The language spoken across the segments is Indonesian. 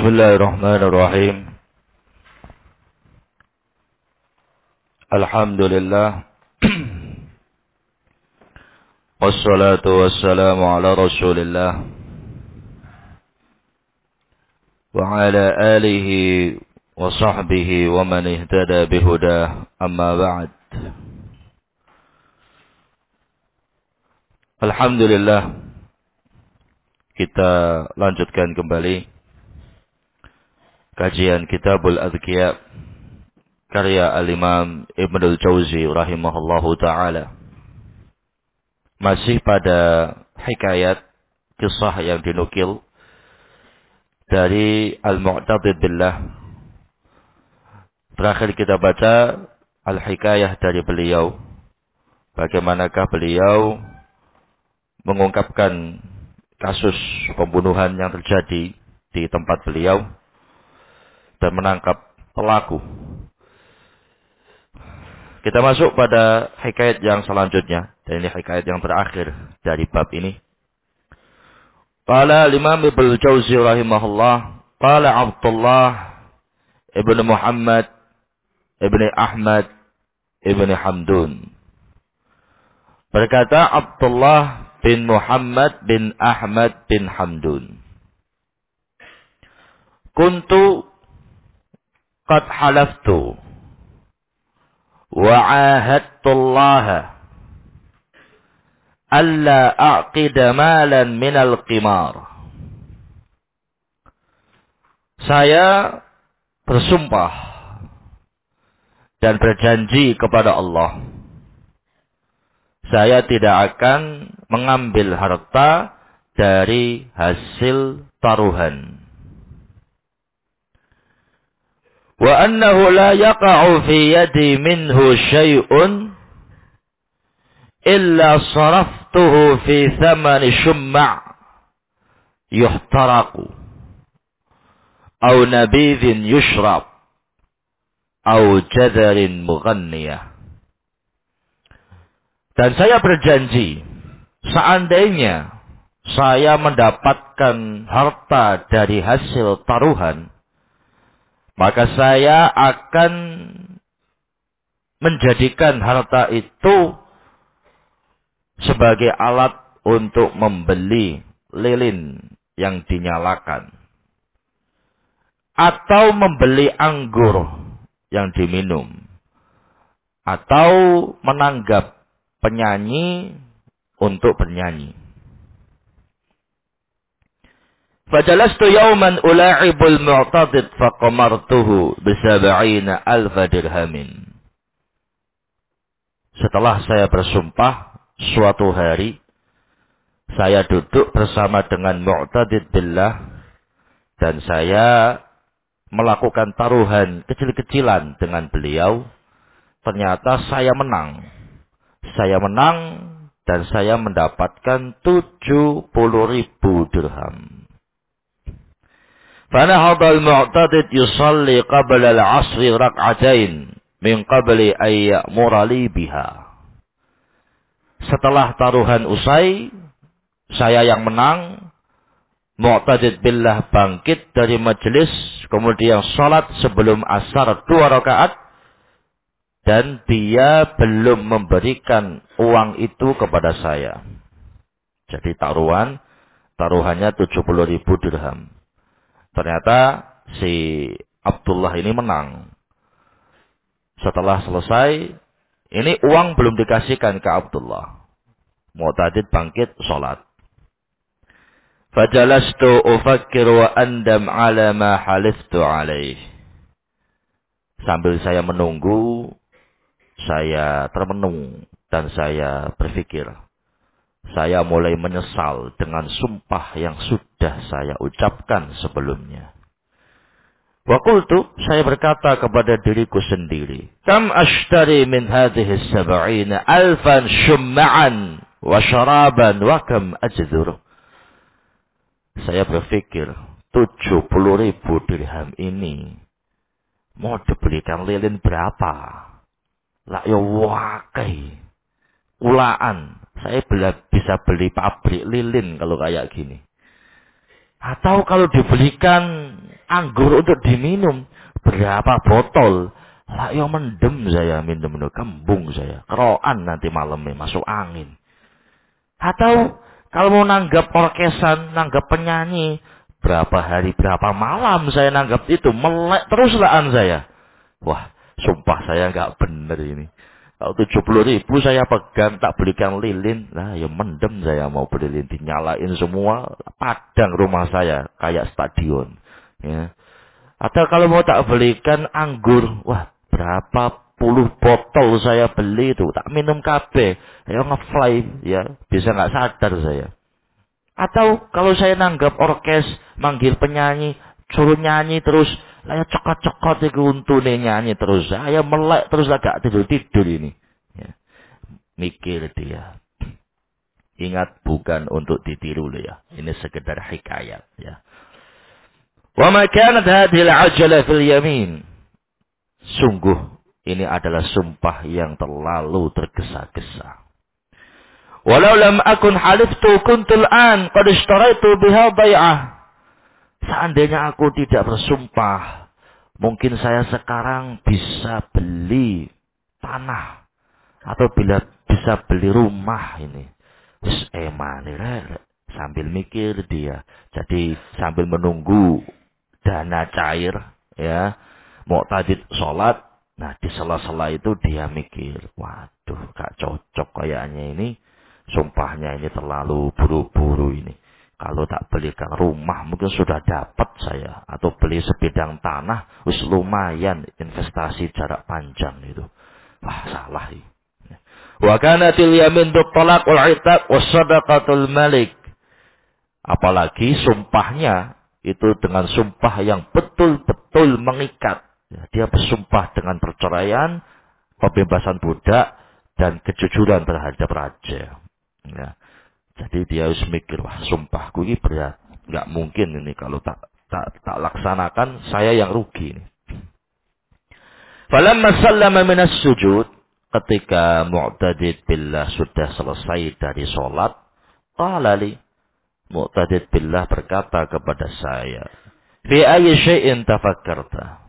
Bismillahirrahmanirrahim. Alhamdulillah. Wassalatu wassalamu ala Rasulillah wa ala alihi wa sahbihi wa man ihtada bihudah, amma ba'd. Alhamdulillah, kita lanjutkan kembali kajian Kitabul Adhkiya karya Al-Imam Ibnul Jauzi rahimahullahu ta'ala. Masih pada hikayat kisah yang dinukil dari Al-Mu'tadid Billah. Terakhir kita baca al-hikayah dari beliau, bagaimanakah beliau mengungkapkan kasus pembunuhan yang terjadi di tempat beliau dan menangkap pelaku. Kita masuk pada hikayat yang selanjutnya, dan ini hikayat yang terakhir dari bab ini. Qala Imam Ibnu Jauzi rahimahullah, qala Abdullah ibn Muhammad ibn Ahmad ibn Hamdun. Berkata Abdullah bin Muhammad bin Ahmad bin Hamdun, kuntu qad halaftu wa ahadtullaha alla aqida malan minal qimar. Saya bersumpah dan berjanji kepada Allah, saya tidak akan mengambil harta dari hasil taruhan. Wa annahu la yaqa'u fi yadi minhu syai'un illa saraftuhu fi thamani shumma' yuhtaraku aw nabidhin yushrab aw jadarin mughanniyah. Dan saya berjanji, seandainya saya mendapatkan harta dari hasil taruhan, maka saya akan menjadikan harta itu sebagai alat untuk membeli lilin yang dinyalakan, atau membeli anggur yang diminum, atau menanggap penyanyi untuk bernyanyi. Fajalastu yawman ula'ibul mu'tadid faqamartuhu bisab'ina alfa dirhamin. Setelah saya bersumpah, suatu hari saya duduk bersama dengan Mu'tadid Billah dan saya melakukan taruhan kecil-kecilan dengan beliau. Ternyata saya menang. Saya menang dan saya mendapatkan 70.000 dirham. فنهض المعتضد يصلي قبل العصر ركعتين من قبل أن يأمر لي بها. Setelah taruhan usai, saya yang menang. Mu'tadid Billah bangkit dari majelis, kemudian salat sebelum asar 2 rakaat, dan dia belum memberikan uang itu kepada saya. Jadi taruhannya 70.000 dirham. Ternyata si Abdullah ini menang. Setelah selesai, ini uang belum dikasihkan ke Abdullah. Mu'tadid bangkit sholat. Fajalastu ufakkir wa andam ala ma haliftu alaih. Sambil saya menunggu, saya termenung dan saya berpikir. Saya mulai menyesal dengan sumpah yang sudah saya ucapkan sebelumnya. Wa qultu, saya berkata kepada diriku sendiri, kam ashtari min hadhihi 70 alfan shumma'an wa syaraban wa kam ajdur. Saya berpikir 70.000 dirham ini mau dibelikan lilin berapa? Lah ya wakai. Ulaan. Saya bisa beli pabrik lilin kalau kayak gini. Atau kalau dibelikan anggur untuk diminum. Berapa botol? Lah yo mendem saya minum, kembung saya. Keroan nanti malamnya masuk angin. Atau kalau mau nanggap orkesan, nanggap penyanyi, berapa hari, berapa malam saya nanggap itu, melek terus laan saya. Wah, sumpah saya nggak bener ini. Kalau 70.000 saya pegang, tak belikan lilin, lah ya mendem saya mau beli lilin, dinyalain semua, padang rumah saya kayak stadion. Ya. Atau kalau mau tak belikan anggur, wah berapa puluh botol saya beli itu, tak minum kabeh, ya ngefly, ya bisa nggak sadar saya. Atau kalau saya nanggap orkes, manggil penyanyi, suruh nyanyi terus, saya cokot-cokot itu untune nyanyi terus, saya melek terus agak tidur-tidur ini. Ya. Mikir dia. Ingat bukan untuk ditiru loh ya. Ini sekedar hikayat ya. Wa ma kanat hadhil ajala fil yamin. Sungguh ini adalah sumpah yang terlalu tergesa-gesa. Walau lam akun haliftu kuntul an qad ishtaraitu biha bai'ah. Seandainya aku tidak bersumpah, mungkin saya sekarang bisa beli tanah atau bisa beli rumah ini. Wis sambil mikir dia. Jadi sambil menunggu dana cair ya, Muqtadid sholat. Nah di sela-sela itu dia mikir, waduh gak cocok kayaknya ini. Sumpahnya ini terlalu buru-buru ini. Kalau tak belikan rumah mungkin sudah dapat saya. Atau beli sebidang tanah, wis lumayan investasi jarak panjang itu. Wah salah ini. Wa kanatil yamin talaq wal 'itaq was sadaqatul malik. Apalagi sumpahnya itu dengan sumpah yang betul-betul mengikat. Ya, dia bersumpah dengan perceraian, pembebasan budak, dan kejujuran terhadap raja. Ya. Jadi dia harus mikir, wah sumpahku ini berat. Nggak mungkin ini kalau tak laksanakan, saya yang rugi ini. Falamma sallama minas sujud, ketika Mu'tadid billah sudah selesai dari sholat, qala li, Mu'tadid billah berkata kepada saya, fi ayyi syai'in tafakkarta?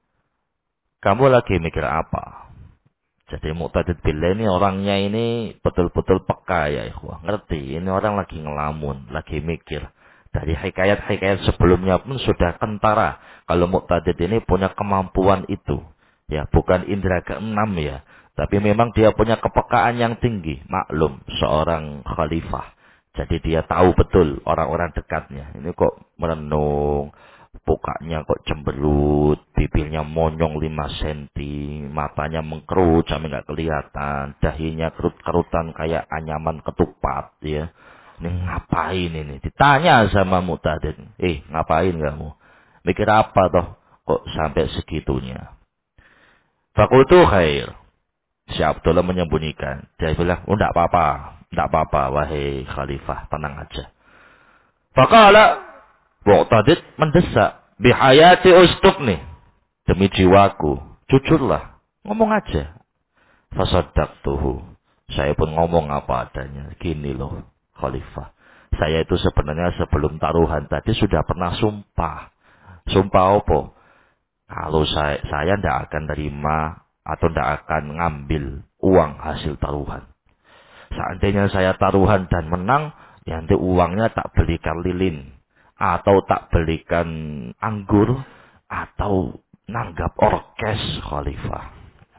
Kamu lagi mikir apa? Jadi Mu'tadid billah ini orangnya ini betul-betul peka ya ikhwah. Ngerti, ini orang lagi ngelamun, lagi mikir. Dari hikayat-hikayat sebelumnya pun sudah kentara. Kalau Mu'tadid ini punya kemampuan itu. Ya, bukan indera keenam ya. Tapi memang dia punya kepekaan yang tinggi. Maklum, seorang khalifah. Jadi dia tahu betul orang-orang dekatnya. Ini kok merenung, mukanya kok cemberut, bibirnya monyong 5 senti, matanya mengkerut sampai nggak kelihatan, dahinya kerut-kerutan kayak anyaman ketupat, ya. Ini ngapain ini? Ditanya sama Mu'tadid, ngapain kamu? Mikir apa toh? Kok sampai segitunya? Fakultu khair. Si Abdullah menyembunyikan. Dia bilang, oh enggak apa-apa, wahai khalifah, tenang aja. Faqala, Mu'tadid mendesak, bihayati ustukni, demi jiwaku, jujurlah, ngomong aja. Fasaddaqtuhu, saya pun ngomong apa adanya. Gini loh, khalifah, saya itu sebenarnya sebelum taruhan tadi sudah pernah sumpah. Sumpah apa? Kalau saya tidak akan terima atau tidak akan ngambil uang hasil taruhan. Seandainya saya taruhan dan menang, ya nanti uangnya tak belikan lilin, atau tak belikan anggur, atau nanggap orkes khalifah.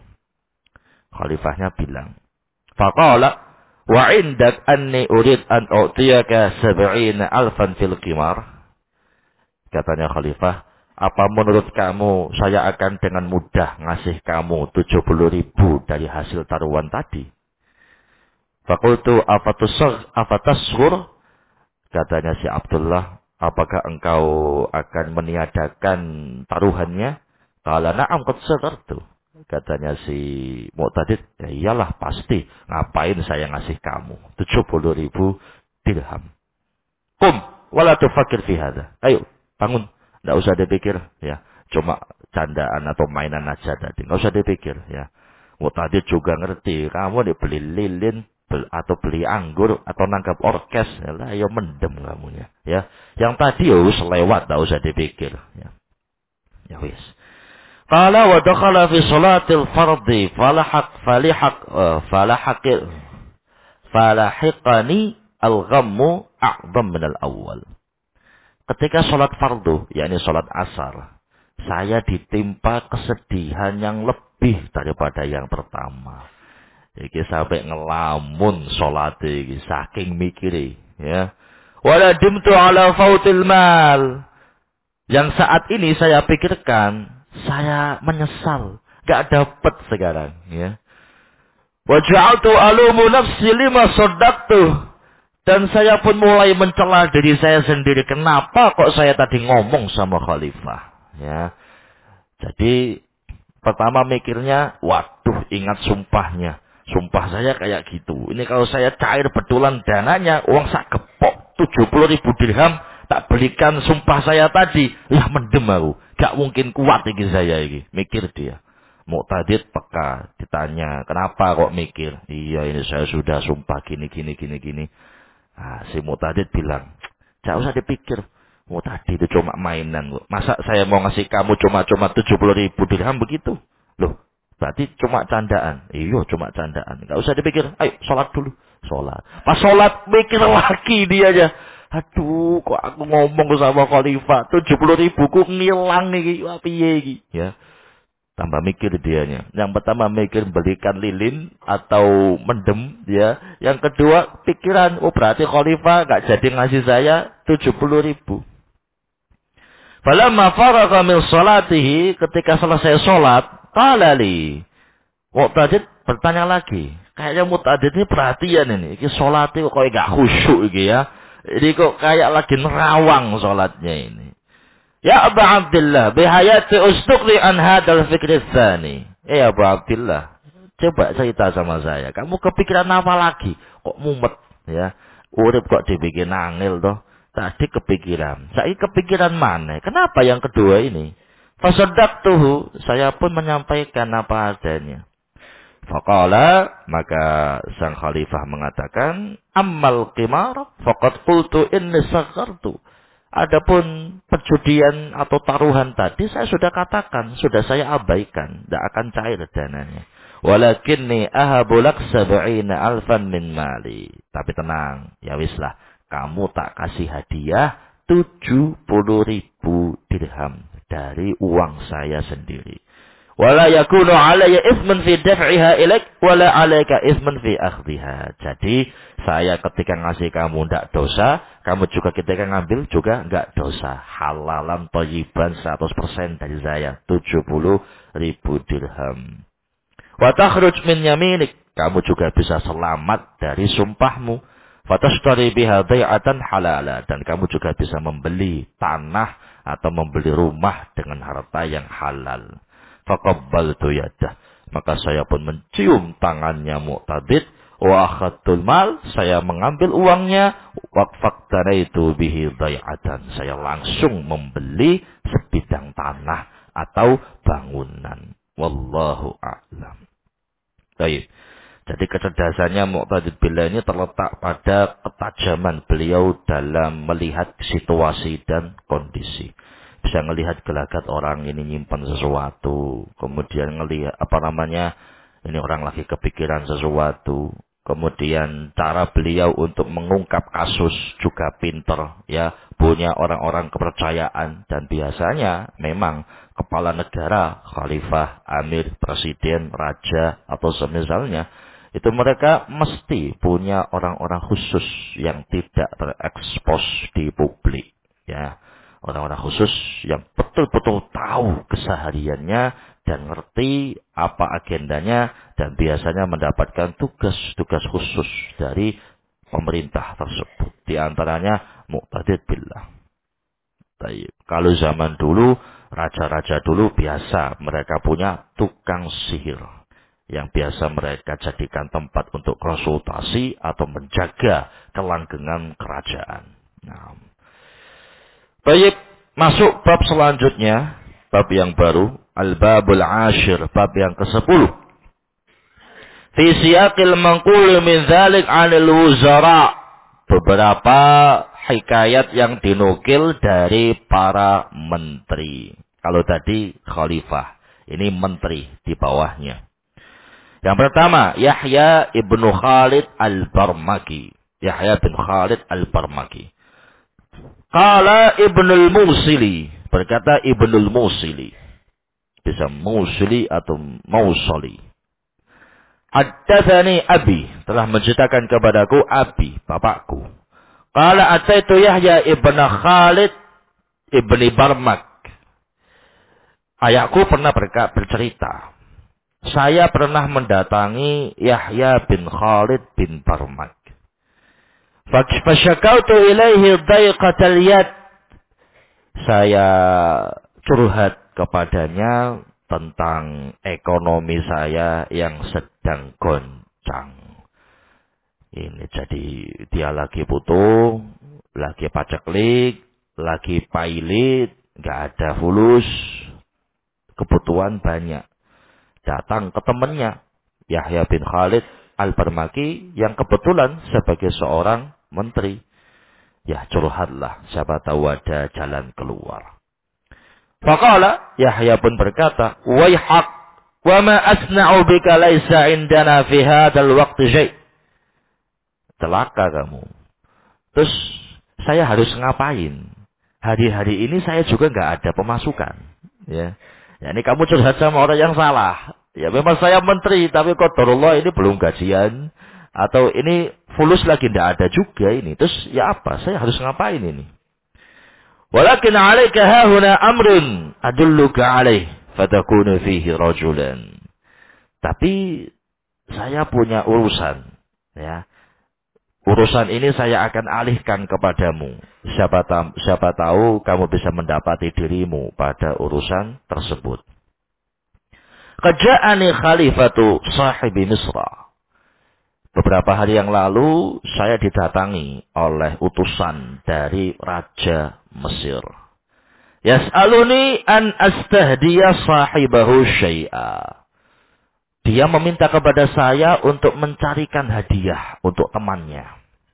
Khalifahnya bilang, faqala wa indak anni urid an u'tiyaka 70,000 fil qimar. Katanya khalifah, apa menurut kamu saya akan dengan mudah ngasih kamu 70.000 dari hasil taruhan tadi? Fakultu afatasghur, katanya si Abdullah, apakah engkau akan meniadakan taruhannya? Qala na'am qad sagartu. Katanya si Mu'tadid, ya iyalah pasti, ngapain saya ngasih kamu 70.000 dirham. Qum wala tufakir fi hadha. Ayo, bangun. Enggak usah dipikir ya. Cuma candaan atau mainan aja tadi. Enggak usah dipikir ya. Mu'tadid juga ngerti, kamu dibeli lilin atau beli anggur atau nangkap orkes, ya mendem kamunya ya. Yang tadi harus lewat, enggak usah dipikir ya. Ya wis. Qala wa dakhala fi salatil fardhi falahiqani al-ghammu a'dham min al-awwal. Ketika sholat fardu, yakni sholat asar, saya ditimpa kesedihan yang lebih daripada yang pertama. Iki sampai ngelamun sholat iki saking mikiri, ya. Waladimtu ala fautil mal. Yang saat ini saya pikirkan, saya menyesal, gak dapat sekarang, ya. Waja'altu alumu nafsi lima saddaqtu. Dan saya pun mulai mencela diri saya sendiri. Kenapa kok saya tadi ngomong sama khalifah? Ya. Jadi pertama mikirnya, waduh ingat sumpahnya. Sumpah saya kayak gitu. Ini kalau saya cair betulan dananya, uang sak gepok 70.000 dirham, tak belikan sumpah saya tadi. Lah mendem aku. Gak mungkin kuat iki saya iki. Mikir dia. Muqtadid peka ditanya, kenapa kok mikir? Iya ini saya sudah sumpah gini. Nah, si Muqtadid bilang, gak usah dipikir. Tadi itu cuma mainan. Masa saya mau ngasih kamu cuma 70.000 dirham begitu? Loh, berarti cuma candaan. Iya, cuma candaan. Gak usah dipikir. Ayo, sholat dulu. Sholat. Pas sholat, mikir lagi dia aja. Aduh, kok aku ngomong sama khalifah. 70.000 ku ngilang nih. Wah, piye iki? Ya. Tambah mikir dianya. Yang pertama mikir belikan lilin atau mendem, ya. Yang kedua pikiran, oh berarti khalifah gak jadi ngasih saya 70.000. Falamma faragha min salatihi, ketika selesai sholat, qala li. Muqtadid bertanya lagi. Kayaknya Muqtadid ini perhatian ini. Iki sholatnya kok gak khusyuk iki ya. Ini kok kayak lagi nerawang sholatnya ini. Ya Abu Abdullah, bihayati ustukli an hadal fikri tsani. Abu Abdullah, coba cerita sama saya. Kamu kepikiran apa lagi? Kok mumet, ya? Urip kok dibikin angel toh. Tadi kepikiran. Saya kepikiran mana? Kenapa yang kedua ini? Fasaddaqtuhu, saya pun menyampaikan apa adanya. Faqala, maka sang khalifah mengatakan, ammal qimar faqad qultu inni saghartu. Adapun perjudian atau taruhan tadi saya sudah katakan, sudah saya abaikan, tidak akan cair dananya. Walakinni ahabu lak 70.000 min mali. Tapi tenang, ya wislah, kamu tak kasih hadiah 70.000 dirham dari uang saya sendiri. Wala yakunu alayya ismun fi daf'iha ilaik wala alayka ismun fi akhdhiha. Jadi saya ketika ngasih kamu ndak dosa, kamu juga ketika ngambil juga enggak dosa. Halalan thayyiban 100% dari saya, 70.000 dirham. Wa takhruj min yaminik, kamu juga bisa selamat dari sumpahmu. Fatashtari biha bai'atan halala, dan kamu juga bisa membeli tanah atau membeli rumah dengan harta yang halal. Faqabbaltu yadah, maka saya pun mencium tangannya Muqtadid. Wa akhadtul mal, saya mengambil uangnya. Waqfaqtaraitu bihi bai'atan, saya langsung membeli sebidang tanah atau bangunan. Wallahu a'lam. Baik. Jadi kecerdasannya Muqtadid Billah ini terletak pada ketajaman beliau dalam melihat situasi dan kondisi. Bisa melihat gelagat orang ini nyimpan sesuatu, kemudian ngelihat ini orang lagi kepikiran sesuatu, kemudian cara beliau untuk mengungkap kasus juga pinter, ya, punya orang-orang kepercayaan, dan biasanya memang kepala negara, khalifah, amir, presiden, raja atau semisalnya itu mereka mesti punya orang-orang khusus yang tidak terekspos di publik, ya. Orang-orang khusus yang betul-betul tahu kesehariannya dan ngerti apa agendanya dan biasanya mendapatkan tugas-tugas khusus dari pemerintah tersebut. Di antaranya Muqtadid Billah. Kalau zaman dulu, raja-raja dulu biasa mereka punya tukang sihir yang biasa mereka jadikan tempat untuk konsultasi atau menjaga kelanggengan kerajaan. Nah, baik, masuk bab selanjutnya, bab yang baru, Al-Babul Ashir, bab yang ke-10. Fi siyaqil manqul min dzalik 'anil wuzara. Beberapa hikayat yang dinukil dari para menteri. Kalau tadi khalifah, ini menteri di bawahnya. Yang pertama, Yahya ibnu Khalid al-Barmaki. Yahya bin Khalid al-Barmaki. Qala Ibnul Musili. Berkata Ibnul Musili. Bisa Musili atau Mausoli. Haddatsani abi. Telah menceritakan kepadaku abi, bapakku. Qala ataitu Yahya ibn Khalid ibni Barmak. Ayahku pernah bercerita. Saya pernah mendatangi Yahya bin Khalid bin Barmak. Fasyakautu ilaihi daiqatal yad. Saya curhat kepadanya tentang ekonomi saya yang sedang goncang. Ini jadi dia lagi butuh, lagi paceklik, lagi pailit, nggak ada fulus, kebutuhan banyak. Datang ke temannya, Yahya bin Khalid al-Barmaki, yang kebetulan sebagai seorang menteri. Ya curhatlah, siapa tahu ada jalan keluar. Faqala, Yahya pun berkata, Waihaq, wa ma asna'u bika laisa indana fi hadzal waqti syai'. Celaka kamu. Terus saya harus ngapain? Hari-hari ini saya juga nggak ada pemasukan. Ya, ini kamu curhat sama orang yang salah. Ya memang saya menteri, tapi qadarullah ini belum gajian. Atau ini fulus lagi nggak ada juga ini. Terus ya apa? Saya harus ngapain ini? Walakin 'alaika hahuna amrun adulluka 'alaih fatakunu fihi rajulan. Tapi saya punya urusan, ya. Urusan ini saya akan alihkan kepadamu. Siapa tahu kamu bisa mendapati dirimu pada urusan tersebut. Qaja'ani khalifatu sahibi Misra. Beberapa hari yang lalu saya didatangi oleh utusan dari Raja Mesir. Yas'aluni an astahdiya sahibahu syai'a. Dia meminta kepada saya untuk mencarikan hadiah untuk temannya.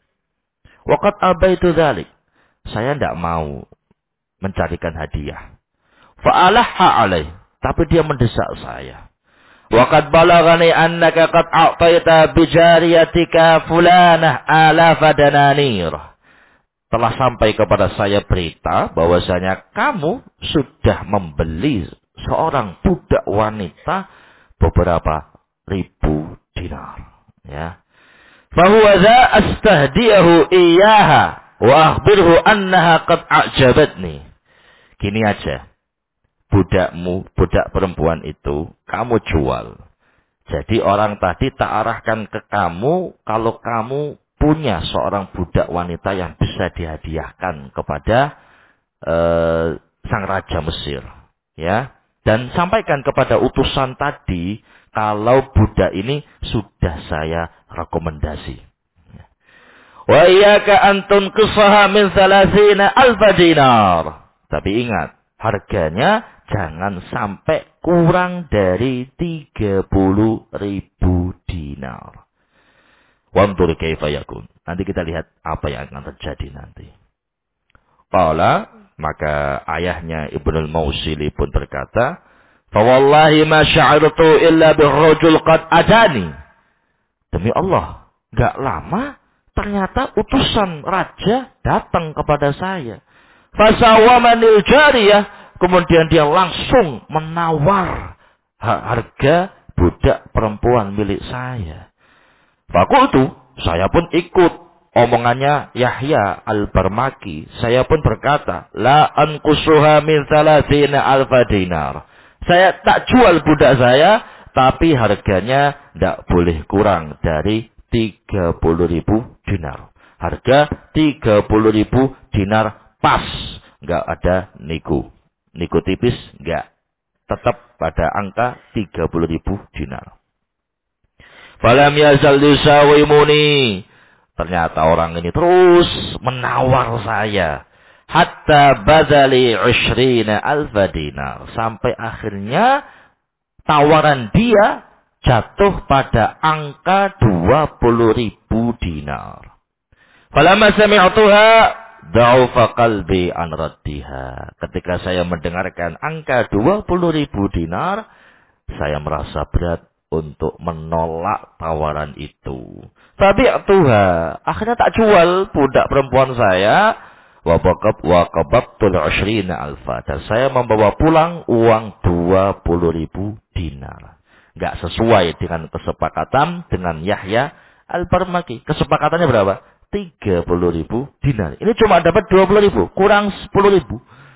Waqad abaitu dzalik. Saya tidak mau mencarikan hadiah. Fa'alaha alaih. Tapi dia mendesak saya. Waqad balagani annaka qad a'taita bijariyatika fulanah alafa dananir. Telah sampai kepada saya berita bahwasanya kamu sudah membeli seorang budak wanita beberapa ribu dinar. Ya. Fahuwa dha astahdiyahu iyyaha wa akhbirhu annaha qad a'jabatni. Gini aja. Budak perempuan itu kamu jual. Jadi orang tadi tak arahkan ke kamu kalau kamu punya seorang budak wanita yang bisa dihadiahkan kepada sang raja Mesir. Ya. Dan sampaikan kepada utusan tadi, kalau budak ini sudah saya rekomendasi. Wa iyyaka an tunqisaha min 30 alfa dinar. Tapi ingat, harganya jangan sampai kurang dari 30.000 dinar. Wanzur kaifa yakun. Nanti kita lihat apa yang akan terjadi nanti. Qala, maka ayahnya Ibnul Mausili pun berkata, "Fa wallahi ma sya'artu illa birrajul qad adani." Demi Allah, enggak lama ternyata utusan raja datang kepada saya. Fasawamanil jariyah, kemudian dia langsung menawar harga budak perempuan milik saya. Fakultu, saya pun ikut omongannya Yahya al-Barmaki. Saya pun berkata, la anqusuha min 30 alfa dinar. Saya tak jual budak saya, tapi harganya tidak boleh kurang dari 30.000 dinar. Harga 30.000 dinar pas. Enggak ada niku. Niku tipis, enggak. Tetap pada angka 30.000 dinar. Falam yazal yusawimuni. Ternyata orang ini terus menawar saya. Hatta badali 20 alfa dinar. Sampai akhirnya tawaran dia jatuh pada angka 20.000 dinar. Falamma sami'tuha Da'ufa qalbi an raddiha. Ketika saya mendengarkan angka 20.000 dinar, saya merasa berat untuk menolak tawaran itu. Tapi Tuhan, akhirnya tak jual budak perempuan saya. Wa qababtul 20 alfa. Dan saya membawa pulang uang 20.000 dinar. Enggak sesuai dengan kesepakatan dengan Yahya Al-Barmaki. Kesepakatannya berapa? 30.000 dinar. Ini cuma dapat 20.000, kurang 10.000.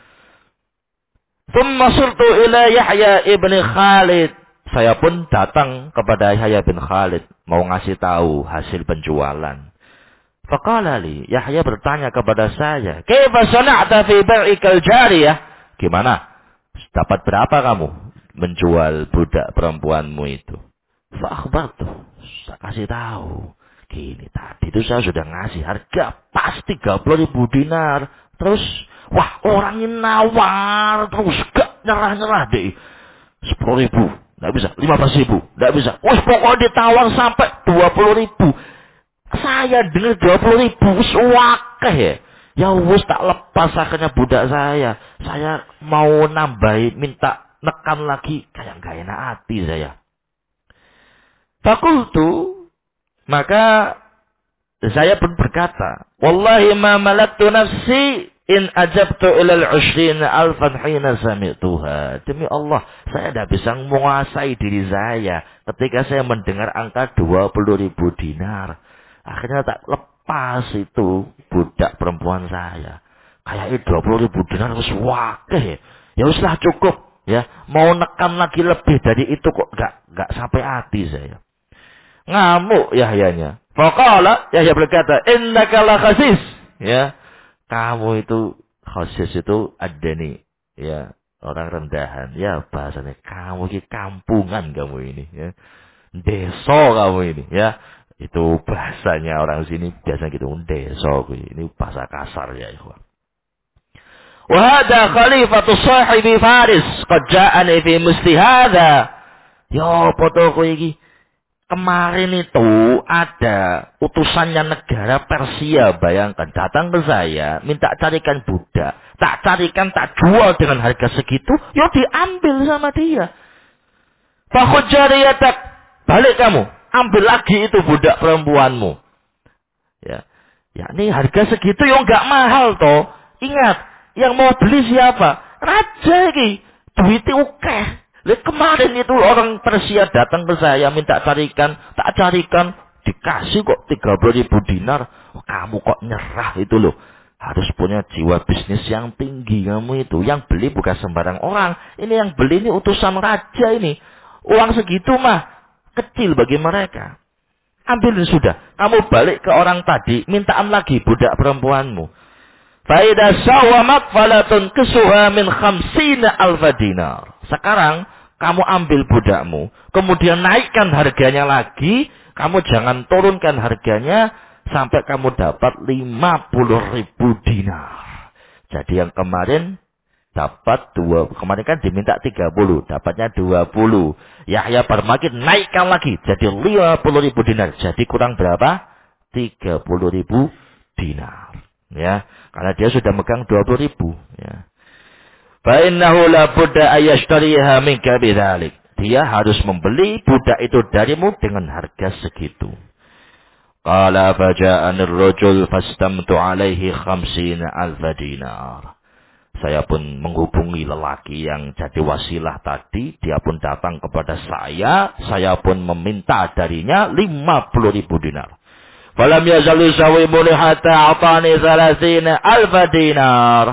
Thumma surtu ila Yahya ibn Khalid. Saya pun datang kepada Yahya bin Khalid. Mau ngasih tahu hasil penjualan. Faqala li. Yahya bertanya kepada saya. Kaifa sana'ta fi bai'ikal jariyah? Gimana? Dapat berapa kamu menjual budak perempuanmu itu? Fa'akhbartu. Saya kasih tahu. Gini, tadi itu saya sudah ngasih harga pas 30.000 dinar. Terus, wah orang ini nawar. Terus gak nyerah-nyerah deh. 10.000. Gak bisa. 15.000. Gak bisa. Wah pokoknya ditawar sampai 20.000. Saya dengar 20.000. Wakeh ya. Ya wis tak lepas akhirnya budak saya. Saya mau nambahin, minta nekan lagi. Kayak gak enak hati saya. Fakultu. Maka saya pun berkata, Wallahi ma malaktu nafsi in ajabtu ilal 20 alfan hina sami'tuha. Demi Allah, saya tidak bisa menguasai diri saya ketika saya mendengar angka 20.000 dinar. Akhirnya tak lepas itu budak perempuan saya. Kayak 20.000 dinar wis wakeh. Ya wislah cukup. Ya, mau nekan lagi lebih dari itu kok gak sampai hati saya. Ngamuk Yahyanya. Faqala, Yahya berkata, innaka la khasis. Ya, kamu itu khasis itu adani. Ya, orang rendahan. Ya, bahasanya kamu ini kampungan kamu ini. Ya, deso kamu ini. Ya, itu bahasanya orang sini biasa gitu. Deso ini bahasa kasar ya ikhwan. Wa hadha khalifatu sahibi Faris qad ja'ani fi misli hadha. Ya, fotoku iki. Kemarin itu ada utusannya negara Persia, bayangkan, datang ke saya, minta carikan budak. Tak carikan, tak jual dengan harga segitu, ya diambil sama dia. Fakhud jariyatak, balik kamu, ambil lagi itu budak perempuanmu. Ya, ini harga segitu ya nggak mahal toh. Ingat, yang mau beli siapa? Raja ini, duitnya ukeh. Lihat kemarin itu orang Persia datang ke saya minta carikan, tak carikan, dikasih kok 30.000 dinar. Oh, kamu kok nyerah itu loh. Harus punya jiwa bisnis yang tinggi kamu itu. Yang beli bukan sembarang orang. Ini yang beli ini utusan raja ini. Uang segitu mah kecil bagi mereka. Ambilin sudah. Kamu balik ke orang tadi, mintaan lagi budak perempuanmu. Faida sawamat falatun kesuha min 50 alfa dinar. Sekarang kamu ambil budakmu, kemudian naikkan harganya lagi, kamu jangan turunkan harganya sampai kamu dapat 50.000 dinar. Jadi yang kemarin dapat kemarin kan diminta 30, dapatnya 20. Yahya Barmaki naikkan lagi jadi 50.000 dinar. Jadi kurang berapa? 30.000 dinar. Ya, karena dia sudah megang 20.000. Ya. Fa innahu la budda ayashtariha minka bidzalik. Dia harus membeli budak itu darimu dengan harga segitu. Qala faja'anir rajul fastamtu alaihi 50 alfa dinar. Saya pun menghubungi lelaki yang jadi wasilah tadi, dia pun datang kepada saya pun meminta darinya 50.000 dinar. Falam yazalu sawimuni hatta atani 30 alfa dinar.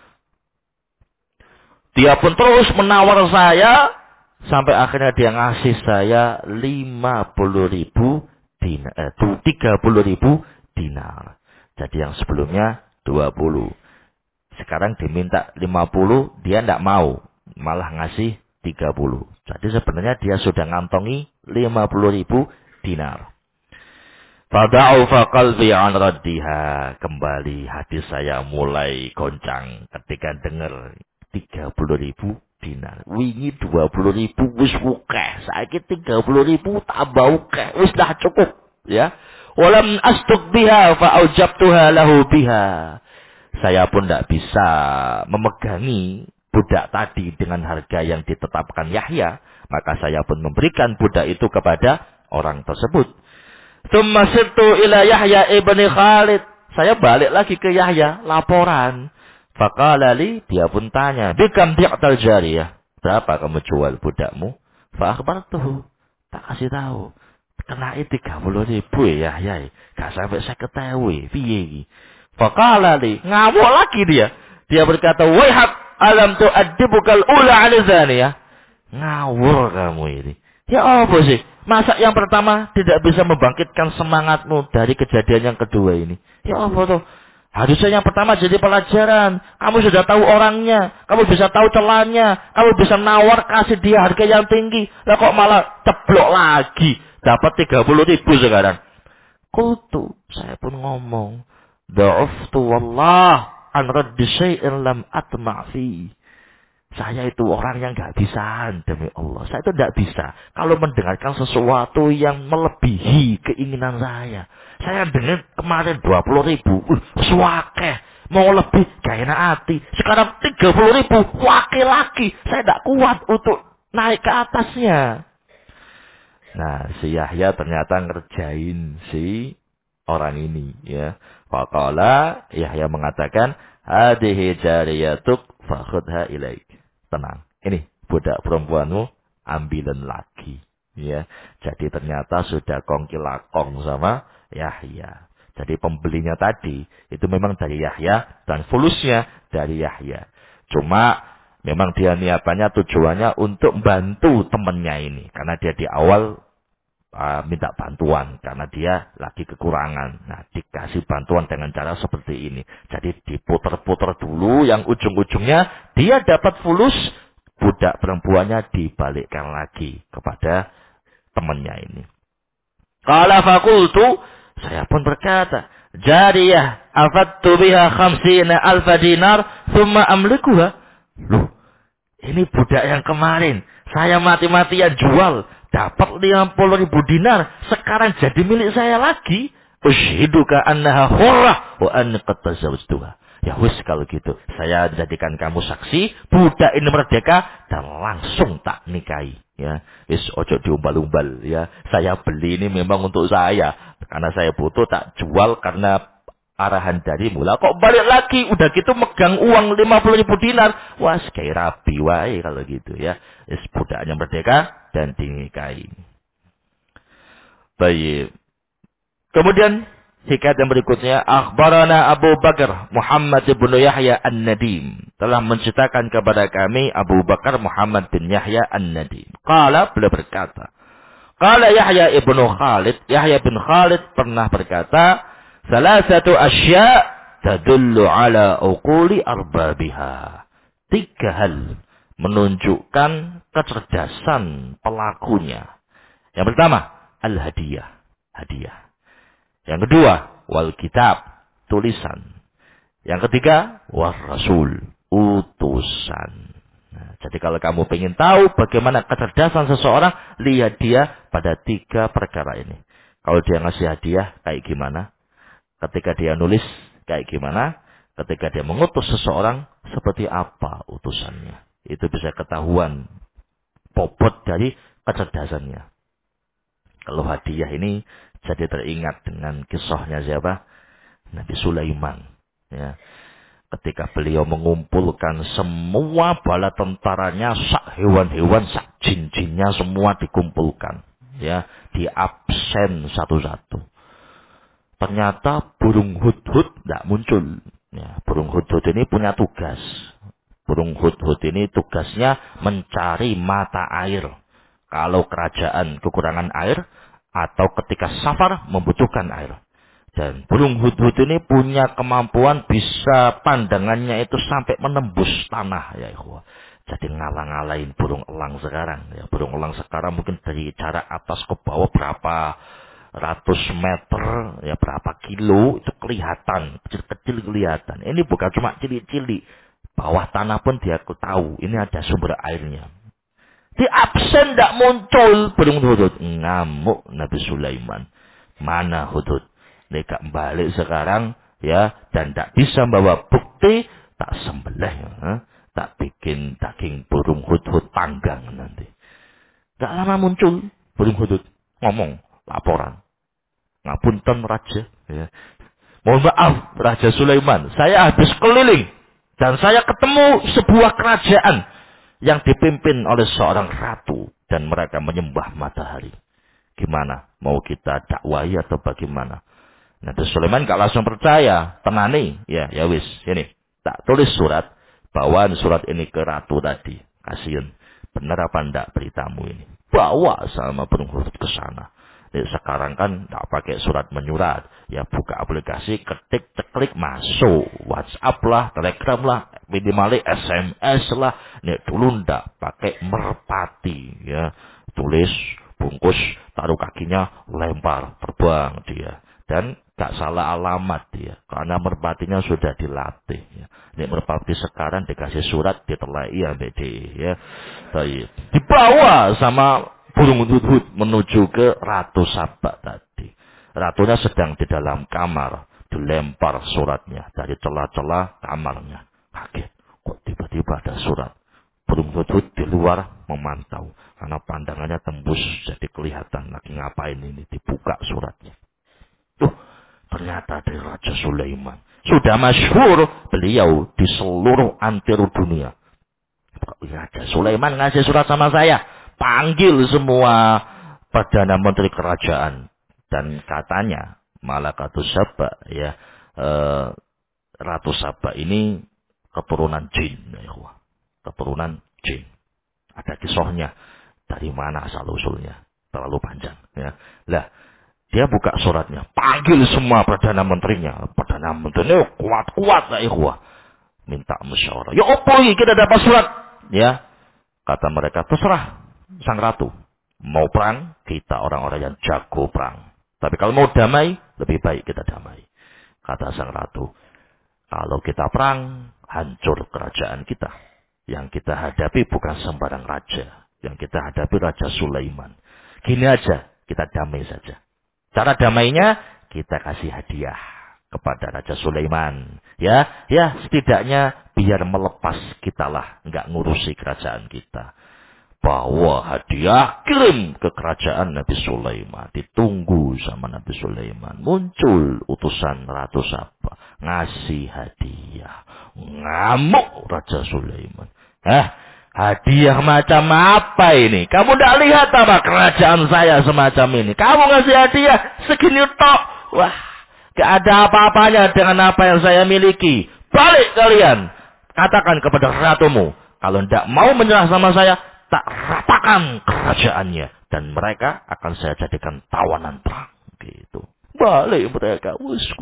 Dia pun terus menawar saya sampai akhirnya dia ngasih saya 50.000 dinar, 30.000 dinar. Jadi yang sebelumnya 20. Sekarang diminta 50, dia tidak mau, malah ngasih 30. Jadi sebenarnya dia sudah ngantongi 50.000 dinar. Fada'ufa qalbi an raddiha. Kembali hati saya mulai goncang ketika dengar 30.000 dinar. Wingi 20.000 wis ukeh. Saiki 30.000 tambah ukeh. Wis dah cukup, ya. Walam astuk biha fa aujabtuha lahu biha. Saya pun tidak bisa memegangi budak tadi dengan harga yang ditetapkan Yahya. Maka saya pun memberikan budak itu kepada orang tersebut. Tsumma sirtu ila Yahya ibni Khalid. Saya balik lagi ke Yahya, laporan. Faqala li, dia pun tanya, bikam bi'tal jariyah? Berapa kamu jual budakmu? Fa akhbartuhu. Tak kasih tahu. Kena 30.000 ya Yahya. Gak sampai 50.000. Piye iki? Faqala li, ngamuk lagi dia. Dia berkata, "Waihat, alam tu'addibukal ula 'ala dzaniyah." Ngawur kamu ini. Ya apa sih? Masa yang pertama tidak bisa membangkitkan semangatmu dari kejadian yang kedua ini? Ya apa tuh? Harusnya yang pertama jadi pelajaran. Kamu sudah tahu orangnya. Kamu bisa tahu celahnya. Kamu bisa nawar kasih dia harga yang tinggi. Lah kok malah ceblok lagi. Dapat 30.000 sekarang. Kultu. Saya pun ngomong. Da'uftu wallah. An raddi syai'in lam atma'fi. Saya itu orang yang gak bisa, demi Allah. Saya itu gak bisa. Kalau mendengarkan sesuatu yang melebihi keinginan saya. Saya dengar kemarin 20.000. Suakeh. Mau lebih, gak enak hati. Sekarang 30.000. Wakil lagi. Saya gak kuat untuk naik ke atasnya. Nah, si Yahya ternyata ngerjain si orang ini. Ya. Faqala, Yahya mengatakan, hadihi jariyatuk fakhudha ilaik. Tenang. Ini budak perempuanmu ambilan lagi. Ya. Jadi ternyata sudah kongkilakong sama Yahya. Jadi pembelinya tadi itu memang dari Yahya dan fulusnya dari Yahya. Cuma memang dia niatannya tujuannya untuk membantu temannya ini. Karena dia di awal minta bantuan karena dia lagi kekurangan. Nah, dikasih bantuan dengan cara seperti ini. Jadi diputer-puter dulu yang ujung-ujungnya dia dapat fulus, budak perempuannya dibalikkan lagi kepada temannya ini. Qala faqultu, saya pun berkata, jariyah afattu biha 50.000 dinar thumma amlikuha. Loh, ini budak yang kemarin saya mati-matian jual, dapat 50.000 dinar, sekarang jadi milik saya lagi. Ushiduka annaha hurrah wa anni qad tazawwajtuha. Ya wis kalau gitu, saya jadikan kamu saksi, budak ini merdeka dan langsung tak nikahi. Ya, wis ojo diumbal-umbal ya. Saya beli ini memang untuk saya, karena saya butuh, tak jual karena arahan dari mula. Kok balik lagi udah gitu megang uang 50.000 dinar. Wah, kayak rabi wae kalau gitu ya. Wis budaknya merdeka dan dinikahi. Baik. Kemudian hikayat yang berikutnya, akhbarana Abu Bakar Muhammad bin Yahya An-Nadim, telah menceritakan kepada kami Abu Bakar Muhammad bin Yahya An-Nadim. Qala, beliau berkata, qala Yahya ibnu Khalid, Yahya bin Khalid pernah berkata, salasatu asya tadullu ala uquli arbabiha. 3 hal menunjukkan kecerdasan pelakunya. Yang pertama, al-hadiyah, hadiah. Yang kedua, wal kitab, tulisan. Yang ketiga, war rasul, utusan. Nah, jadi kalau kamu ingin tahu bagaimana kecerdasan seseorang, lihat dia pada 3 perkara ini. Kalau dia ngasih hadiah, kayak gimana? Ketika dia nulis, kayak gimana? Ketika dia mengutus seseorang, seperti apa utusannya? Itu bisa ketahuan bobot dari kecerdasannya. Kalau hadiah ini jadi teringat dengan kisahnya siapa? Nabi Sulaiman. Ya. Ketika beliau mengumpulkan semua bala tentaranya, sak hewan-hewan, sak jin-jinnya semua dikumpulkan. Ya, diabsen satu-satu. Ternyata burung hudhud tidak muncul. Ya, burung hudhud ini punya tugas. Burung hudhud ini tugasnya mencari mata air. Kalau kerajaan kekurangan air, atau ketika safar membutuhkan air. Dan burung hudhud ini punya kemampuan bisa pandangannya itu sampai menembus tanah. Ya ikhwah. Jadi ngalang-ngalain burung elang sekarang. Ya, burung elang sekarang mungkin dari jarak atas ke bawah berapa ratus meter, ya berapa kilo, itu kelihatan. Kecil-kecil kelihatan. Ini bukan cuma cilik-cilik. Bawah tanah pun dia tahu. Ini ada sumber airnya. Di absen tidak muncul burung hudhud. Ngamuk Nabi Sulaiman. Mana hudhud? Mereka balik sekarang ya, dan tidak bisa membawa bukti, tak sembelih, tak bikin daging burung hut-hut panggang nanti. Tak lama muncul burung hut-hut ngomong laporan, ngapunten raja, ya. Mohon maaf Raja Sulaiman, saya habis keliling dan saya ketemu sebuah kerajaan yang dipimpin oleh seorang ratu dan mereka menyembah matahari. Gimana? Mau kita dakwahi atau bagaimana? Nabi Sulaiman gak langsung percaya, tenani, ya wis, ini tak tulis surat, bawaan surat ini ke ratu tadi. Kasihan, benar apa ndak beritamu ini? Bawa sama burung hut ke sana. Sekarang kan tak pakai surat menyurat, ya buka aplikasi, ketik, ceklik, masuk. WhatsApp lah, Telegram lah, minimalnya SMS lah. Nih dulu ndak pakai merpati, ya tulis, bungkus, taruh kakinya, lempar, terbang dia. Dan gak salah alamat dia, karena merpatinya sudah dilatih. Ya. Ini merpati sekarang dikasih surat, ditelai ambek dia, ya. Dibawa sama burung hut-hut menuju ke Ratu Saba tadi. Ratunya sedang di dalam kamar, dilempar suratnya dari celah-celah kamarnya. Kaget, kok tiba-tiba ada surat. Burung hut-hut di luar memantau, karena pandangannya tembus, jadi kelihatan lagi ngapain ini, dibuka suratnya. Tuh, ternyata dari Raja Sulaiman. Sudah masyhur beliau di seluruh antero dunia. Raja Sulaiman ngasih surat sama saya. Panggil semua Perdana Menteri Kerajaan. Dan katanya Malakatus Saba, ya, Ratu Saba ini keturunan jin. Ya, keturunan jin. Ada kisahnya. Dari mana asal-usulnya. Terlalu panjang. Ya. Lah, dia buka suratnya, panggil semua Perdana Menterinya. Perdana Menterinya kuat-kuat lah ikhwah. Minta musyawarah. Ya opo ini kita dapat surat. Ya, kata mereka, terserah sang ratu. Mau perang, kita orang-orang yang jago perang. Tapi kalau mau damai, lebih baik kita damai. Kata sang ratu, kalau kita perang, hancur kerajaan kita. Yang kita hadapi bukan sembarang raja. Yang kita hadapi Raja Sulaiman. Gini aja, kita damai saja. Cara damainya, kita kasih hadiah kepada Raja Sulaiman. Ya, setidaknya biar melepas kita lah, nggak ngurusi kerajaan kita. Bawa hadiah, kirim ke kerajaan Nabi Sulaiman. Ditunggu sama Nabi Sulaiman. Muncul utusan Ratu Saba. Ngasih hadiah. Ngamuk Raja Sulaiman. Hadiah macam apa ini? Kamu tidak lihat apa kerajaan saya semacam ini? Kamu ngasih hadiah segini tok. Wah, gak ada apa-apanya dengan apa yang saya miliki. Balik kalian. Katakan kepada ratumu. Kalau tidak mau menyerah sama saya, tak ratakan kerajaannya. Dan mereka akan saya jadikan tawanan perang. Gitu. Balik mereka.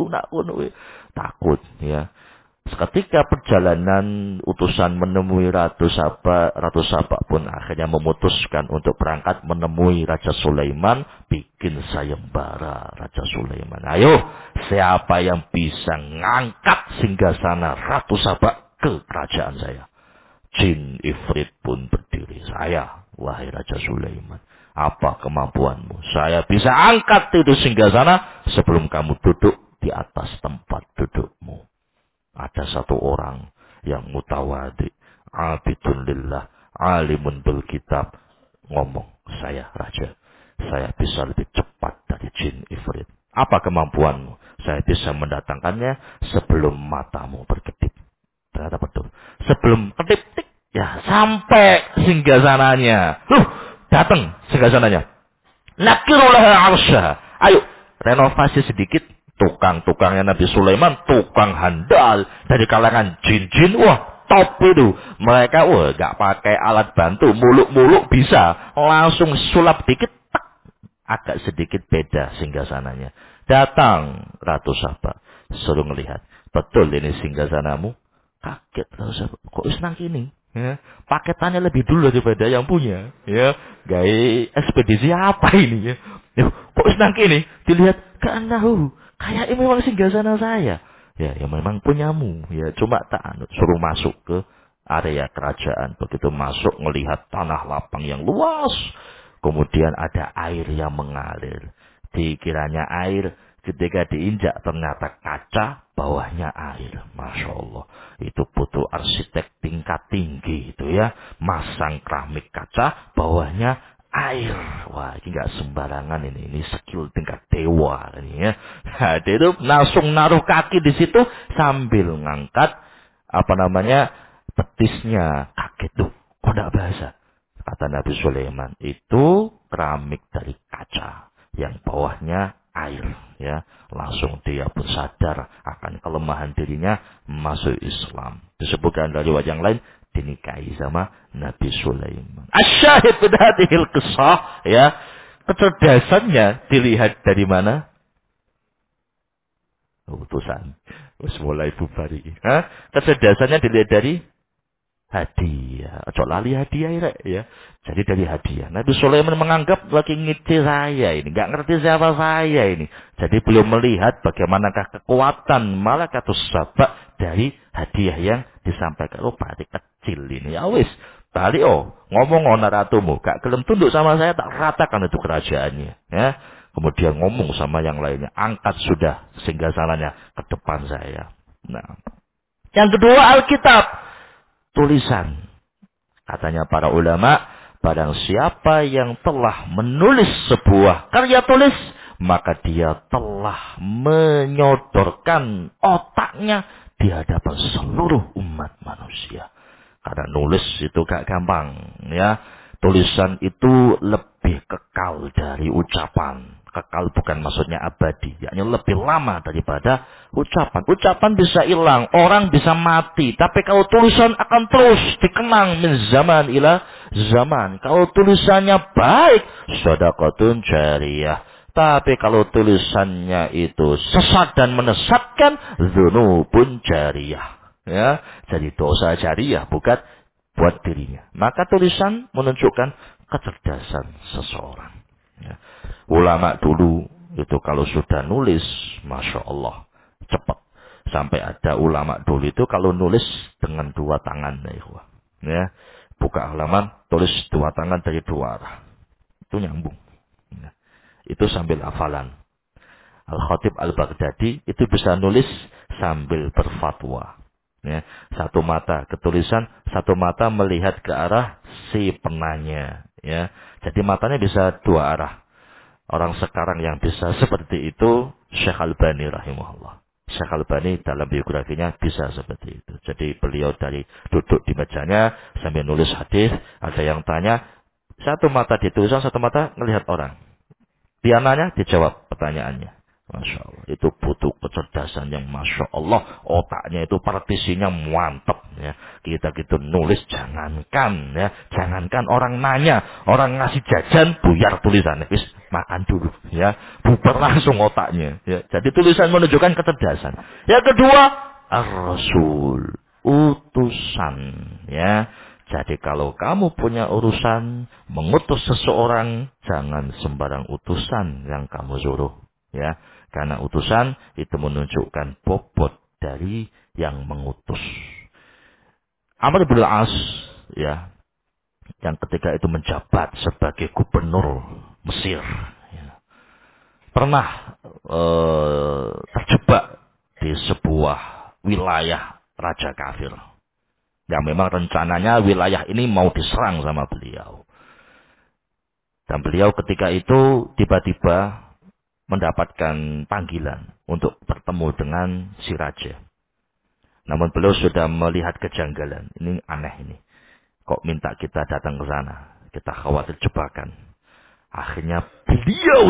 Takut, ya. Ketika perjalanan utusan menemui Ratu Saba pun akhirnya memutuskan untuk berangkat menemui Raja Sulaiman, bikin sayembara Raja Sulaiman. Ayo, siapa yang bisa ngangkat singgasana Ratu Saba ke kerajaan saya? Jin Ifrit pun berdiri. Saya, wahai Raja Sulaiman, apa kemampuanmu? Saya bisa angkat itu singgasana sebelum kamu duduk di atas tempat dudukmu. Ada satu orang yang mutawadi, abidun lillah, alimun bil kitab, ngomong, saya raja, saya bisa lebih cepat dari jin ifrit. Apa kemampuanmu? Saya bisa mendatangkannya sebelum matamu berkedip. Ternyata betul. Sebelum kedip, tik, ya sampai singgasananya. Datang singgasananya. Nakirulah arsya. Ayo, renovasi sedikit. Tukang-tukangnya Nabi Sulaiman, tukang handal dari kalangan jin-jin, wah top itu. Mereka gak pakai alat bantu, muluk-muluk bisa, langsung sulap dikit, tak, agak sedikit beda singgasananya. Datang Ratu Saba, suruh ngelihat, betul ini singgasanamu? Kaget Ratu Saba, kok senang ini? Ya, paketannya lebih dulu daripada yang punya. Ya, gaya ekspedisi apa ini ya? Kok senang ini? Dilihat, keanahu. Kayak ini memang singgasana saya. Ya memang punyamu. Ya cuma tak suruh masuk ke area kerajaan. Begitu masuk melihat tanah lapang yang luas. Kemudian ada air yang mengalir. Dikiranya air, Ketika diinjak ternyata kaca, bawahnya air. Masya Allah. Itu butuh arsitek tingkat tinggi itu ya. Masang keramik kaca, bawahnya air. Wah, ini nggak sembarangan ini. Ini skill tingkat dewa ini ya. Nah, dia itu langsung naruh kaki di situ sambil ngangkat apa namanya petisnya. Kaget tuh. Kok nggak bahasa? Kata Nabi Sulaiman, itu keramik dari kaca yang bawahnya air ya. Langsung dia pun sadar akan kelemahan dirinya, masuk Islam. Disebutkan dari riwayat yang lain, dinikahi sama Nabi Sulaiman. Asyahid min hadhil qissah ya. Kecerdasannya dilihat dari mana? Utusan. Wis mulai bubari. Kecerdasannya dilihat dari hadiah. Ojo lali hadiah ya. Jadi dari hadiah. Nabi Sulaiman menganggap lagi ngitir saya ini. Nggak ngerti siapa saya ini. Jadi beliau melihat bagaimanakah kekuatan malaikat sabak dari hadiah yang disampaikan. Oh, berarti kecil ini. Ya wis. Balik ngomong ona ratumu. Gak gelem tunduk sama saya, tak ratakan itu kerajaannya. Ya. Kemudian ngomong sama yang lainnya. Angkat sudah singgasananya ke depan saya. Nah. Yang kedua Alkitab. Tulisan. Katanya para ulama, barang siapa yang telah menulis sebuah karya tulis, maka dia telah menyodorkan otaknya di hadapan seluruh umat manusia. Karena nulis itu gak gampang, ya. Tulisan itu lebih kekal dari ucapan. Kekal bukan maksudnya abadi, yakni lebih lama daripada ucapan. Ucapan bisa hilang, orang bisa mati, tapi kalau tulisan akan terus dikenang min zaman ila zaman. Kalau tulisannya baik, sedekahun jariyah. Tapi kalau tulisannya itu sesat dan menyesatkan, dzunubun jariyah. Ya, jadi dosa jariyah bukan buat dirinya. Maka tulisan menunjukkan kecerdasan seseorang. Ya. Ulama dulu itu kalau sudah nulis, masya Allah, cepat. Sampai ada ulama dulu itu kalau nulis dengan dua tangan, ya, buka halaman, tulis dua tangan dari dua arah, itu nyambung. Ya. Itu sambil hafalan. Al-Khatib Al-Baghdadi itu bisa nulis sambil berfatwa. Ya, satu mata ketulisan, satu mata melihat ke arah si penanya. Ya, jadi matanya bisa dua arah. Orang sekarang yang bisa seperti itu Syekh Albani rahimahullah. Syekh Albani dalam biografinya bisa seperti itu. Jadi beliau dari duduk di mejanya sambil nulis hadis, ada yang tanya, satu mata ditulisan, satu mata melihat orang. Dia nanya, dijawab pertanyaannya. Masya Allah. Itu butuh kecerdasan yang Masya Allah. Otaknya itu partisinya mantap. Ya. Kita gitu nulis jangankan. Ya. Jangankan orang nanya. Orang ngasih jajan, buyar tulisannya. Wis, makan dulu. Ya. Bubar langsung otaknya. Ya. Jadi tulisan menunjukkan kecerdasan. Yang kedua, Ar-Rasul. Utusan. Ya. Jadi kalau kamu punya urusan mengutus seseorang, jangan sembarang utusan yang kamu suruh, ya. Karena utusan itu menunjukkan bobot dari yang mengutus. Amr bin As, ya, yang ketika itu menjabat sebagai gubernur Mesir, ya, pernah terjebak di sebuah wilayah raja kafir. Yang memang rencananya wilayah ini mau diserang sama beliau. Dan beliau ketika itu tiba-tiba mendapatkan panggilan untuk bertemu dengan si raja. Namun beliau sudah melihat kejanggalan. Ini aneh ini. Kok minta kita datang ke sana? Kita khawatir jebakan. Akhirnya beliau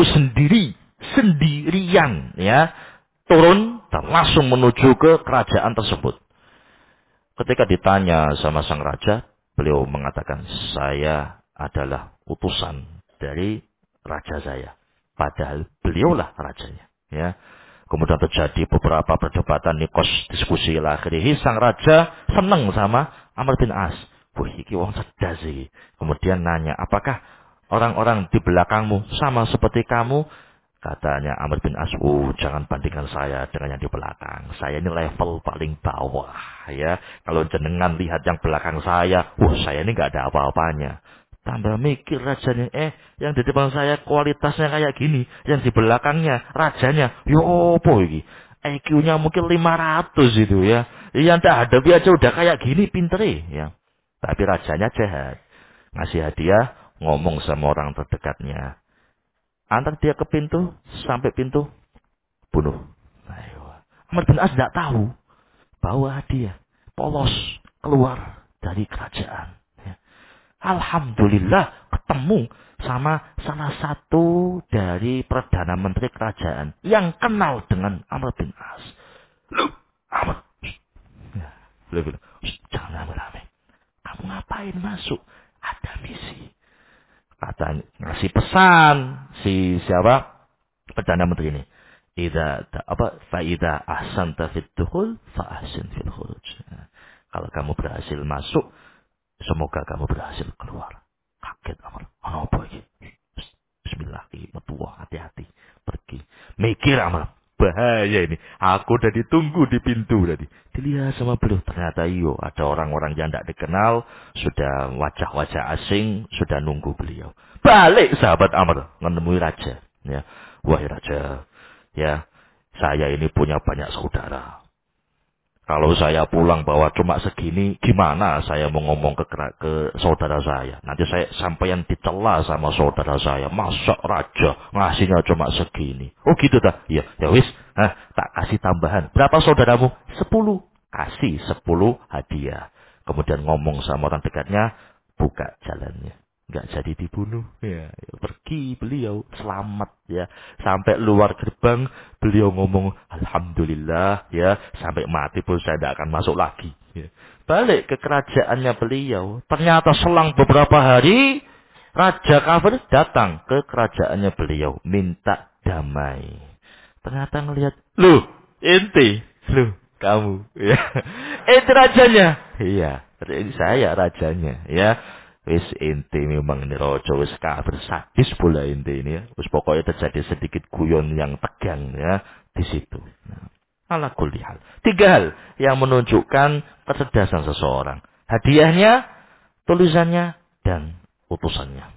sendirian, ya, turun dan langsung menuju ke kerajaan tersebut. Ketika ditanya sama sang raja, beliau mengatakan, saya adalah utusan dari raja saya. Padahal beliaulah rajanya. Ya. Kemudian terjadi beberapa perdebatan, nikos, diskusi lah. Akhirnya sang raja senang sama Amr bin As. Wih, iki wong cerdas sih. Kemudian nanya, apakah orang-orang di belakangmu sama seperti kamu? Katanya Amr bin As, jangan bandingkan saya dengan yang di belakang. Saya ini level paling bawah, ya. Kalau jenengan lihat yang belakang saya, saya ini nggak ada apa-apanya. Tambah mikir rajanya, yang di depan saya kualitasnya kayak gini, yang di belakangnya rajanya, yo opo iki? IQ-nya mungkin 500 itu ya. Yang tak hadapi aja udah kayak gini pintere ya. Tapi rajanya jahat. Ngasih hadiah, ngomong sama orang terdekatnya. Antar dia ke pintu, sampai pintu, bunuh. Ayo. Amr bin As tidak tahu bahwa dia polos keluar dari kerajaan. Ya. Alhamdulillah ketemu sama salah satu dari Perdana Menteri kerajaan yang kenal dengan Amr bin As. Lu, Amr. Ya, beliau bilang, jangan rame-rame. Kamu ngapain masuk? Ada misi. Kata ngasih pesan si siapa? Perdana Menteri ini. Faida ahsanta fit dukhul fa ahsin fil khuruj. Kalau kamu berhasil masuk, semoga kamu berhasil keluar. Kaget Amr. Ono apa iki? Bismillah, metua, hati-hati. Pergi. Mikir Amr. Bahaya ini. Aku udah ditunggu di pintu tadi. Dilihat sama beliau. Ternyata ada orang-orang yang tidak dikenal. Sudah wajah-wajah asing. Sudah nunggu beliau. Balik sahabat Amr. Menemui raja. Ya. Wahai raja. Ya. Saya ini punya banyak saudara. Kalau saya pulang bawa cuma segini, gimana saya mau ngomong ke saudara saya? Nanti saya sampaian dicela sama saudara saya. Masa raja ngasihnya cuma segini? Oh gitu dah. Iya, ya wis. Tak kasih tambahan. Berapa saudaramu? 10. Kasih 10 hadiah. Kemudian ngomong sama orang dekatnya, buka jalannya. Nggak jadi dibunuh. Ya, pergi beliau selamat ya. Sampai luar gerbang beliau ngomong alhamdulillah ya. Sampai mati pun saya tidak akan masuk lagi. Ya. Balik ke kerajaannya beliau. Ternyata selang beberapa hari raja kafir datang ke kerajaannya beliau minta damai. Ternyata ngelihat, loh ente, loh kamu ya. Ente rajanya. Iya, saya rajanya ya. Wis ente memang ini rojo wis kafir sadis pula ente ini ya. Wis pokoknya terjadi sedikit guyon yang tegang ya di situ. Nah, ala kulli hal. 3 hal yang menunjukkan kecerdasan seseorang. Hadiahnya, tulisannya, dan utusannya.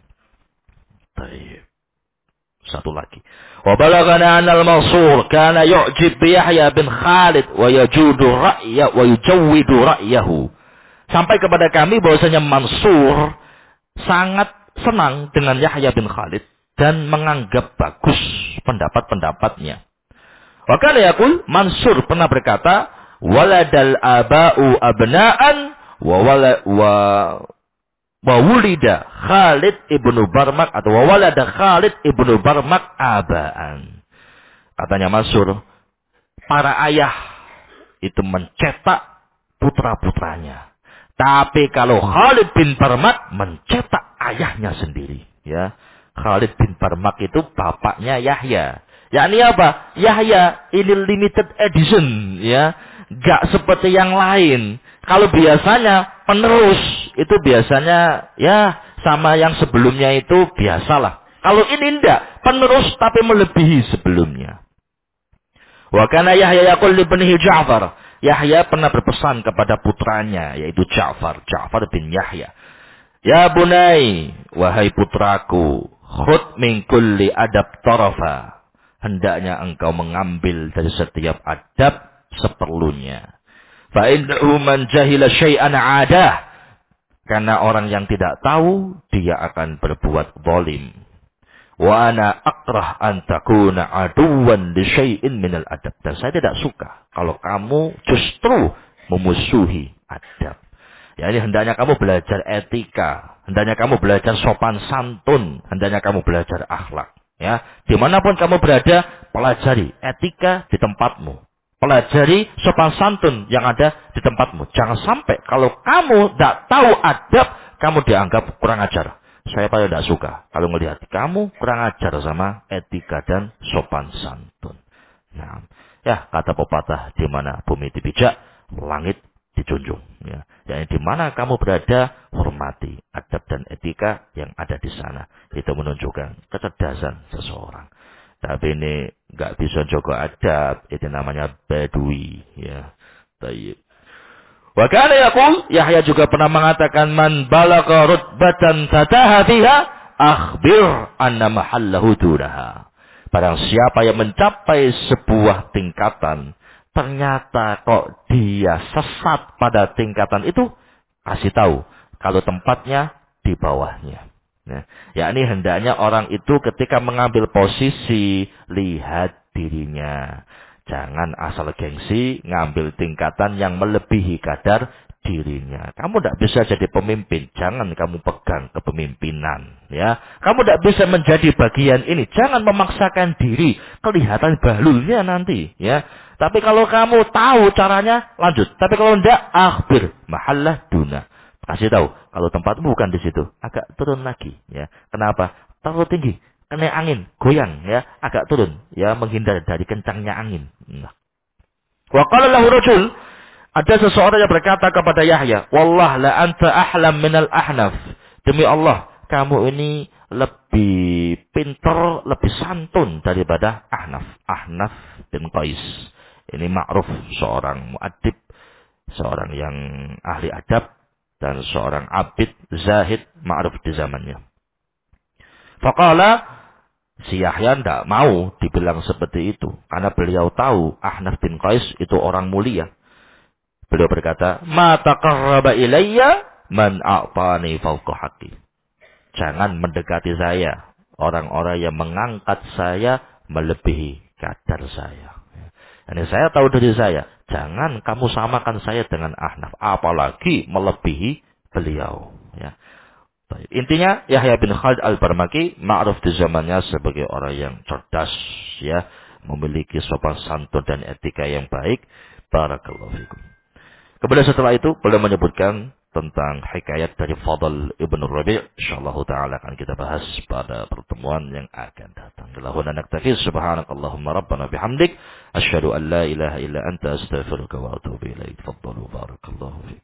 Baik. Satu lagi. Wa balagana anal Mansur kana yu'jib bi Yahya bin Khalid wa yajudu ra'ya wa yujawwidu ra'yahu. Sampai kepada kami bahwasanya Mansur sangat senang dengan Yahya bin Khalid dan menganggap bagus pendapat-pendapatnya. Wa kana yaqul, Mansur pernah berkata, waladal aba'u abna'an wa wulida Khalid ibnu Barmak atau wa walada Khalid ibnu Barmak aba'an. Katanya Mansur, para ayah itu mencetak putra-putranya. Tapi kalau Khalid bin Barmak mencetak ayahnya sendiri. Ya, Khalid bin Barmak itu bapaknya Yahya. Yakni apa? Yahya ini limited edition. Ya, gak seperti yang lain. Kalau biasanya penerus itu biasanya ya sama yang sebelumnya itu biasalah. Kalau ini enggak, penerus tapi melebihi sebelumnya. Wa kana Yahya yaqul li ibnihi Ja'far. Yahya pernah berpesan kepada putranya yaitu Ja'far bin Yahya. Ya bunai, wahai putraku, khud min kulli adab tarafa. Hendaknya engkau mengambil dari setiap adab seperlunya. Fa innahu man jahila syai'an 'adah. Karena orang yang tidak tahu dia akan berbuat zalim. Wa ana akrah an takuna aduwan li syai'in minal adab. Dan saya tidak suka kalau kamu justru memusuhi adab. Ya, ini hendaknya kamu belajar etika, hendaknya kamu belajar sopan santun, hendaknya kamu belajar akhlak. Ya, dimanapun kamu berada, pelajari etika di tempatmu. Pelajari sopan santun yang ada di tempatmu. Jangan sampai kalau kamu tidak tahu adab, kamu dianggap kurang ajar. Saya paling tidak suka kalau melihat kamu kurang ajar sama etika dan sopan santun. Nah, ya kata pepatah, di mana bumi dipijak, langit dijunjung. Ya, di mana kamu berada, hormati adab dan etika yang ada di sana. Itu menunjukkan kecerdasan seseorang. Tapi ini nggak bisa jaga adab, itu namanya badui. Ya, baik. Wa kana yaqul, Yahya juga pernah mengatakan, man balagha rutbatan fataha fiha akhbir anna mahallahu dunaha. Barang siapa yang mencapai sebuah tingkatan, ternyata kok dia sesat pada tingkatan itu, kasih tahu kalau tempatnya di bawahnya. Nah, yakni hendaknya orang itu ketika mengambil posisi, lihat dirinya. Jangan asal gengsi ngambil tingkatan yang melebihi kadar dirinya. Kamu tidak bisa jadi pemimpin, jangan kamu pegang kepemimpinan. Ya, kamu tidak bisa menjadi bagian ini, jangan memaksakan diri. Kelihatan bahlulnya nanti. Ya, tapi kalau kamu tahu caranya, lanjut. Tapi kalau tidak, akhbir mahallah duna. Kasih tahu, kalau tempatmu bukan di situ, agak turun lagi. Ya, kenapa? Terlalu tinggi. Kena angin, goyang ya, agak turun ya, menghindar dari kencangnya angin. Nah. Wa qala lahu rajul, ada seseorang yang berkata kepada Yahya, "Wallah la anta ahlam minal ahnaf." Demi Allah, kamu ini lebih pintar, lebih santun daripada Ahnaf. Ahnaf bin Qais. Ini ma'ruf, seorang muadib, seorang yang ahli adab dan seorang abid zahid ma'ruf di zamannya. Faqala, si Yahya tidak mau dibilang seperti itu. Karena beliau tahu Ahnaf bin Qais itu orang mulia. Beliau berkata, ma taqarraba ilayya man a'tani fawqa haqqi. Jangan mendekati saya orang-orang yang mengangkat saya melebihi kadar saya. Ini saya tahu dari saya. Jangan kamu samakan saya dengan Ahnaf. Apalagi melebihi beliau. Ya. Intinya Yahya bin Khalid al-Barmaki ma'ruf di zamannya sebagai orang yang cerdas, ya, memiliki sopan santun dan etika yang baik. Barakallahu fikum. Kemudian setelah itu beliau menyebutkan tentang hikayat dari Fadl ibn Rabi'. Insyaallah taala akan kita bahas pada pertemuan yang akan datang. Lahuna naktafi, subhanakallahumma rabbana bihamdik, asyhadu an la ilaha illa anta astaghfiruka wa atubu ilaik. Fadlu barakallahu fikum.